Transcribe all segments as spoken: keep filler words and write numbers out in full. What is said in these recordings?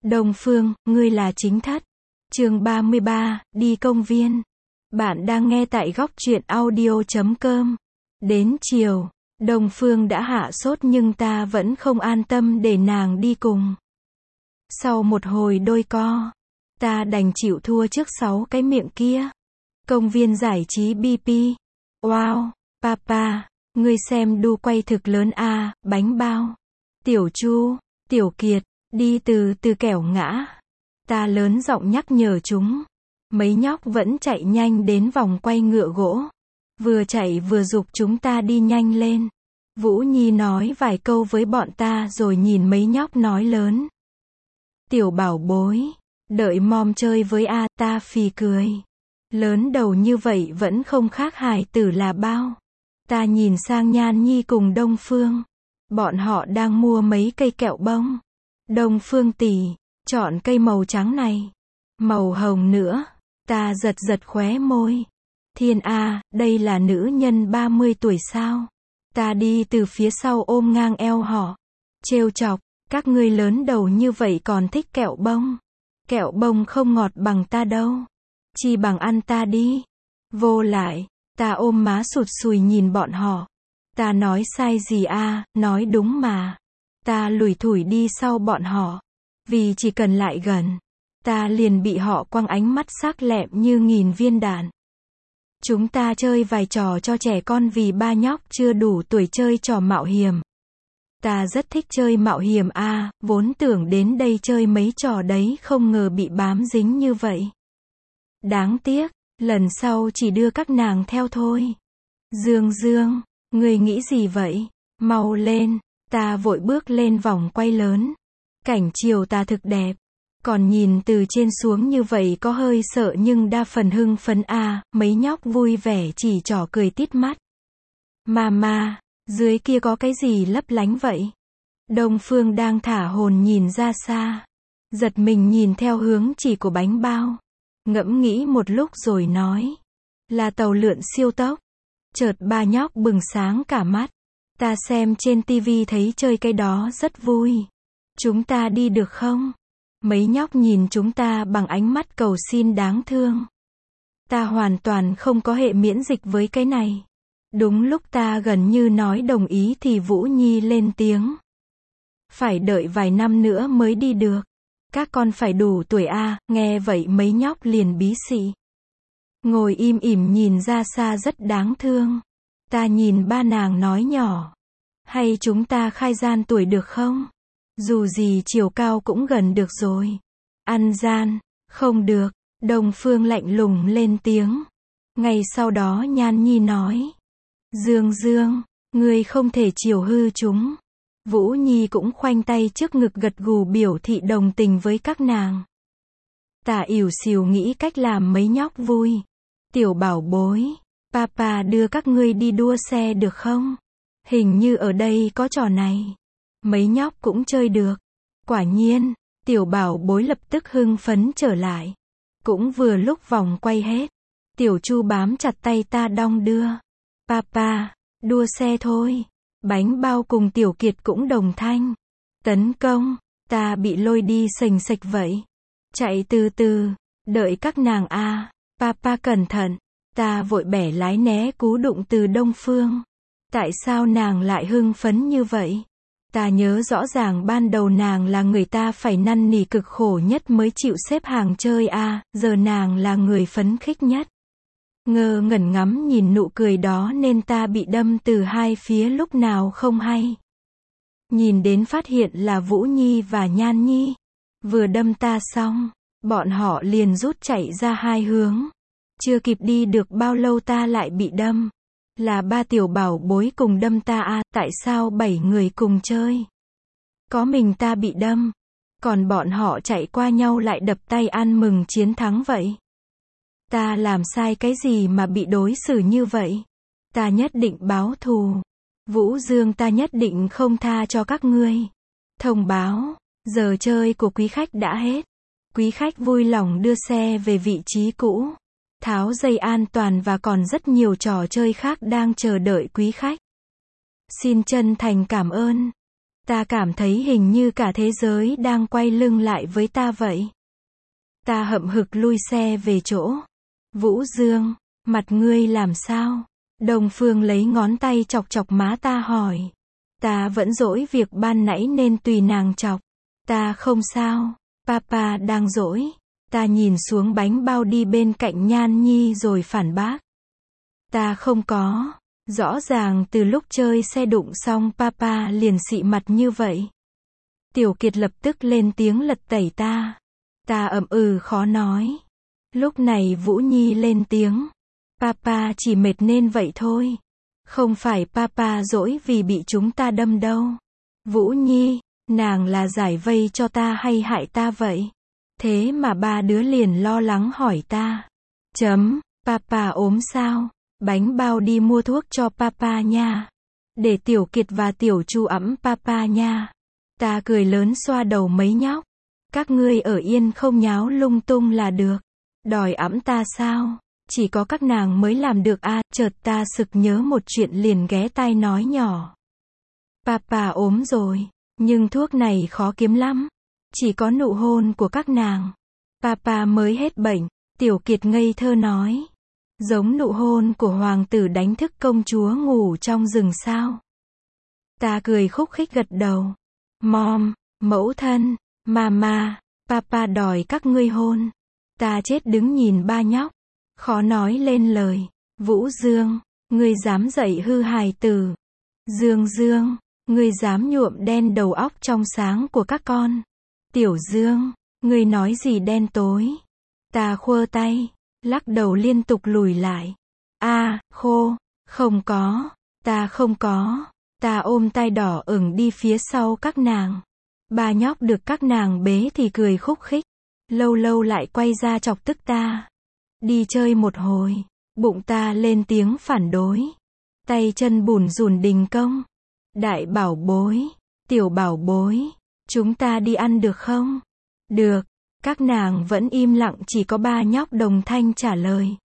Đông Phương, ngươi là chính thất. Chương ba mươi ba, đi công viên. Bạn đang nghe tại góc truyện audio chấm com. Đến chiều, Đông Phương đã hạ sốt nhưng ta vẫn không an tâm để nàng đi cùng. Sau một hồi đôi co, ta đành chịu thua trước sáu cái miệng kia. Công viên giải trí bê pê. Wow, papa, ngươi xem đu quay thực lớn a, bánh bao. Tiểu Chu, Tiểu Kiệt, đi từ từ kẻo ngã. Ta lớn giọng nhắc nhở chúng. Mấy nhóc vẫn chạy nhanh đến vòng quay ngựa gỗ. Vừa chạy vừa giục chúng ta đi nhanh lên. Vũ Nhi nói vài câu với bọn ta rồi nhìn mấy nhóc nói lớn. Tiểu bảo bối, đợi mom chơi với a, ta phì cười. Lớn đầu như vậy vẫn không khác hài tử là bao. Ta nhìn sang Nhan Nhi cùng Đông Phương. Bọn họ đang mua mấy cây kẹo bông. Đông Phương tỷ, chọn cây màu trắng này. Màu hồng nữa. Ta giật giật khóe môi. Thiên a, đây là nữ nhân ba mươi tuổi sao? Ta đi từ phía sau ôm ngang eo họ. Trêu chọc, các ngươi lớn đầu như vậy còn thích kẹo bông. Kẹo bông không ngọt bằng ta đâu. Chi bằng ăn ta đi. Vô lại, ta ôm má sụt sùi nhìn bọn họ. Ta nói sai gì a, nói đúng mà. Ta lủi thủi đi sau bọn họ. Vì chỉ cần lại gần, ta liền bị họ quăng ánh mắt sắc lẹm như nghìn viên đạn. Chúng ta chơi vài trò cho trẻ con vì ba nhóc chưa đủ tuổi chơi trò mạo hiểm. Ta rất thích chơi mạo hiểm a, vốn tưởng đến đây chơi mấy trò đấy không ngờ bị bám dính như vậy. Đáng tiếc, lần sau chỉ đưa các nàng theo thôi. Dương Dương, người nghĩ gì vậy? Mau lên, ta vội bước lên vòng quay lớn. Cảnh chiều tà thực đẹp. Còn nhìn từ trên xuống như vậy có hơi sợ nhưng đa phần hưng phấn a, mấy nhóc vui vẻ chỉ trỏ cười tít mắt. Mama, dưới kia có cái gì lấp lánh vậy? Đông Phương đang thả hồn nhìn ra xa. Giật mình nhìn theo hướng chỉ của bánh bao. Ngẫm nghĩ một lúc rồi nói. Là tàu lượn siêu tốc. Chợt ba nhóc bừng sáng cả mắt. Ta xem trên tivi thấy chơi cái đó rất vui. Chúng ta đi được không? Mấy nhóc nhìn chúng ta bằng ánh mắt cầu xin đáng thương. Ta hoàn toàn không có hệ miễn dịch với cái này. Đúng lúc ta gần như nói đồng ý thì Vũ Nhi lên tiếng. Phải đợi vài năm nữa mới đi được. Các con phải đủ tuổi a, nghe vậy mấy nhóc liền bí xị. Ngồi im ỉm nhìn ra xa rất đáng thương. Ta nhìn ba nàng nói nhỏ. Hay chúng ta khai gian tuổi được không? Dù gì chiều cao cũng gần được rồi. Ăn gian, không được. Đông Phương lạnh lùng lên tiếng. Ngay sau đó Nhan Nhi nói. Dương Dương, ngươi không thể chiều hư chúng. Vũ Nhi cũng khoanh tay trước ngực gật gù biểu thị đồng tình với các nàng. Ta ỉu xìu nghĩ cách làm mấy nhóc vui. Tiểu bảo bối, papa đưa các ngươi đi đua xe được không? Hình như ở đây có trò này. Mấy nhóc cũng chơi được. Quả nhiên, tiểu bảo bối lập tức hưng phấn trở lại. Cũng vừa lúc vòng quay hết. Tiểu Chu bám chặt tay ta đong đưa. Papa, đua xe thôi. Bánh bao cùng Tiểu Kiệt cũng đồng thanh. Tấn công, ta bị lôi đi sềnh sệch vậy. Chạy từ từ, đợi các nàng a. Papa cẩn thận. Ta vội bẻ lái né cú đụng từ Đông Phương. Tại sao nàng lại hưng phấn như vậy? Ta nhớ rõ ràng ban đầu nàng là người ta phải năn nỉ cực khổ nhất mới chịu xếp hàng chơi a, giờ nàng là người phấn khích nhất. Ngơ ngẩn ngắm nhìn nụ cười đó nên ta bị đâm từ hai phía lúc nào không hay. Nhìn đến phát hiện là Vũ Nhi và Nhan Nhi. Vừa đâm ta xong, bọn họ liền rút chạy ra hai hướng. Chưa kịp đi được bao lâu ta lại bị đâm. Là ba tiểu bảo bối cùng đâm ta à, tại sao bảy người cùng chơi? Có mình ta bị đâm, còn bọn họ chạy qua nhau lại đập tay ăn mừng chiến thắng vậy. Ta làm sai cái gì mà bị đối xử như vậy? Ta nhất định báo thù. Vũ Dương ta nhất định không tha cho các ngươi. Thông báo, giờ chơi của quý khách đã hết. Quý khách vui lòng đưa xe về vị trí cũ. Tháo dây an toàn và còn rất nhiều trò chơi khác đang chờ đợi quý khách. Xin chân thành cảm ơn. Ta cảm thấy hình như cả thế giới đang quay lưng lại với ta vậy. Ta hậm hực lui xe về chỗ. Vũ Dương, mặt ngươi làm sao? Đông Phương lấy ngón tay chọc chọc má ta hỏi. Ta vẫn dỗi việc ban nãy nên tùy nàng chọc. Ta không sao, papa đang dỗi. Ta nhìn xuống bánh bao đi bên cạnh Nhan Nhi rồi phản bác. Ta không có. Rõ ràng từ lúc chơi xe đụng xong papa liền xị mặt như vậy. Tiểu Kiệt lập tức lên tiếng lật tẩy ta. Ta ậm ừ khó nói. Lúc này Vũ Nhi lên tiếng. Papa chỉ mệt nên vậy thôi. Không phải papa dỗi vì bị chúng ta đâm đâu. Vũ Nhi, nàng là giải vây cho ta hay hại ta vậy? Thế mà ba đứa liền lo lắng hỏi ta. Chấm, papa ốm sao? Bánh bao đi mua thuốc cho papa nha. Để Tiểu Kiệt và Tiểu Chu ẵm papa nha. Ta cười lớn xoa đầu mấy nhóc. Các ngươi ở yên không nháo lung tung là được. Đòi ẵm ta sao? Chỉ có các nàng mới làm được à, chợt ta sực nhớ một chuyện liền ghé tai nói nhỏ. Papa ốm rồi, nhưng thuốc này khó kiếm lắm. Chỉ có nụ hôn của các nàng. Papa mới hết bệnh, Tiểu Kiệt ngây thơ nói. Giống nụ hôn của hoàng tử đánh thức công chúa ngủ trong rừng sao? Ta cười khúc khích gật đầu. Mom, mẫu thân, mama, papa đòi các ngươi hôn. Ta chết đứng nhìn ba nhóc. Khó nói lên lời. Vũ Dương, ngươi dám dạy hư hài tử. Dương Dương, ngươi dám nhuộm đen đầu óc trong sáng của các con. Tiểu Dương, ngươi nói gì đen tối? Ta khua tay, lắc đầu liên tục lùi lại. A, à, khô, không có, ta không có. Ta ôm tay đỏ ửng đi phía sau các nàng. Ba nhóc được các nàng bế thì cười khúc khích. Lâu lâu lại quay ra chọc tức ta. Đi chơi một hồi, bụng ta lên tiếng phản đối. Tay chân bủn rủn đình công. Đại bảo bối, tiểu bảo bối, chúng ta đi ăn được không? Được, các nàng vẫn im lặng, chỉ có ba nhóc đồng thanh trả lời.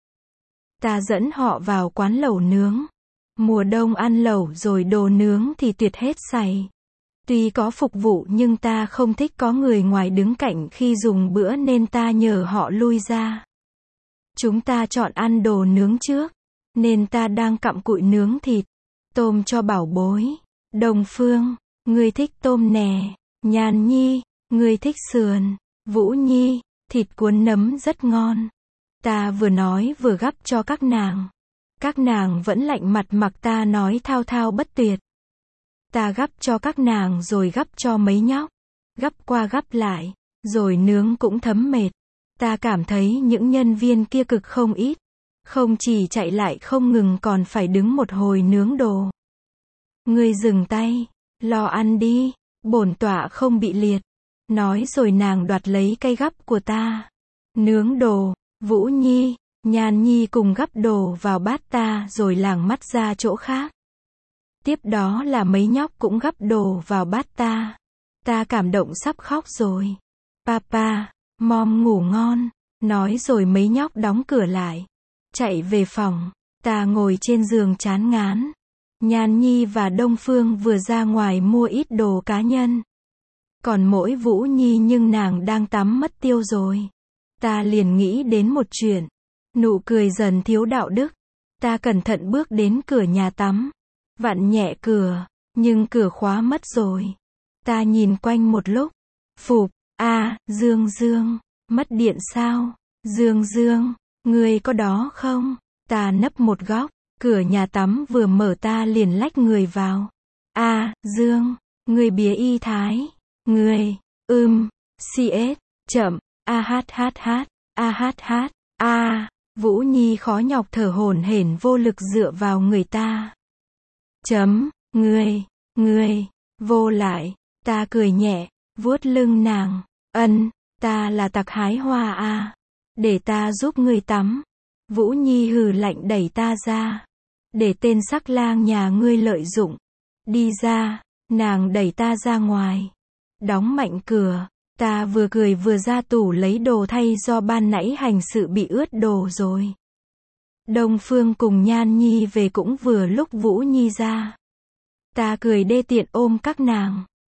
Ta dẫn họ vào quán lẩu nướng. Mùa đông ăn lẩu rồi đồ nướng thì tuyệt hết sảy. Tuy có phục vụ nhưng ta không thích có người ngoài đứng cạnh khi dùng bữa nên ta nhờ họ lui ra. Chúng ta chọn ăn đồ nướng trước, nên ta đang cặm cụi nướng thịt. Tôm cho bảo bối. Đồng Phương, ngươi thích tôm nè. Nhan Nhi, ngươi thích sườn. Vũ Nhi, thịt cuốn nấm rất ngon. Ta vừa nói vừa gắp cho các nàng. Các nàng vẫn lạnh mặt mặc ta nói thao thao bất tuyệt. Ta gắp cho các nàng rồi gắp cho mấy nhóc. Gắp qua gắp lại, rồi nướng cũng thấm mệt. Ta cảm thấy những nhân viên kia cực không ít. Không chỉ chạy lại không ngừng còn phải đứng một hồi nướng đồ. Ngươi dừng tay, lo ăn đi, bổn tọa không bị liệt. Nói rồi nàng đoạt lấy cây gắp của ta. Nướng đồ, Vũ Nhi, Nhan Nhi cùng gắp đồ vào bát ta rồi lảng mắt ra chỗ khác. Tiếp đó là mấy nhóc cũng gắp đồ vào bát ta. Ta cảm động sắp khóc rồi. Papa, mom ngủ ngon. Nói rồi mấy nhóc đóng cửa lại. Chạy về phòng. Ta ngồi trên giường chán ngán. Nhan Nhi và Đông Phương vừa ra ngoài mua ít đồ cá nhân. Còn mỗi Vũ Nhi nhưng nàng đang tắm mất tiêu rồi. Ta liền nghĩ đến một chuyện. Nụ cười dần thiếu đạo đức. Ta cẩn thận bước đến cửa nhà tắm. Vặn nhẹ cửa, nhưng cửa khóa mất rồi. Ta nhìn quanh một lúc. Phụp, a, à, Dương Dương, mất điện sao? Dương Dương, ngươi có đó không? Ta nấp một góc, cửa nhà tắm vừa mở ta liền lách người vào. A, à, Dương, ngươi bía y thái. Ngươi, ưm, cs, chậm, a hát hát hát, a hát hát, a. Vũ Nhi khó nhọc thở hổn hển vô lực dựa vào người ta. Chấm, ngươi, ngươi, vô lại. Ta cười nhẹ, vuốt lưng nàng. Ân, ta là tặc hái hoa à. Để ta giúp ngươi tắm. Vũ Nhi hừ lạnh đẩy ta ra. Để tên sắc lang nhà ngươi lợi dụng. Đi ra, nàng đẩy ta ra ngoài. Đóng mạnh cửa. Ta vừa cười vừa ra tủ lấy đồ thay do ban nãy hành sự bị ướt đồ rồi. Đông Phương cùng Nhan Nhi về cũng vừa lúc Vũ Nhi ra. Ta cười đê tiện ôm các nàng.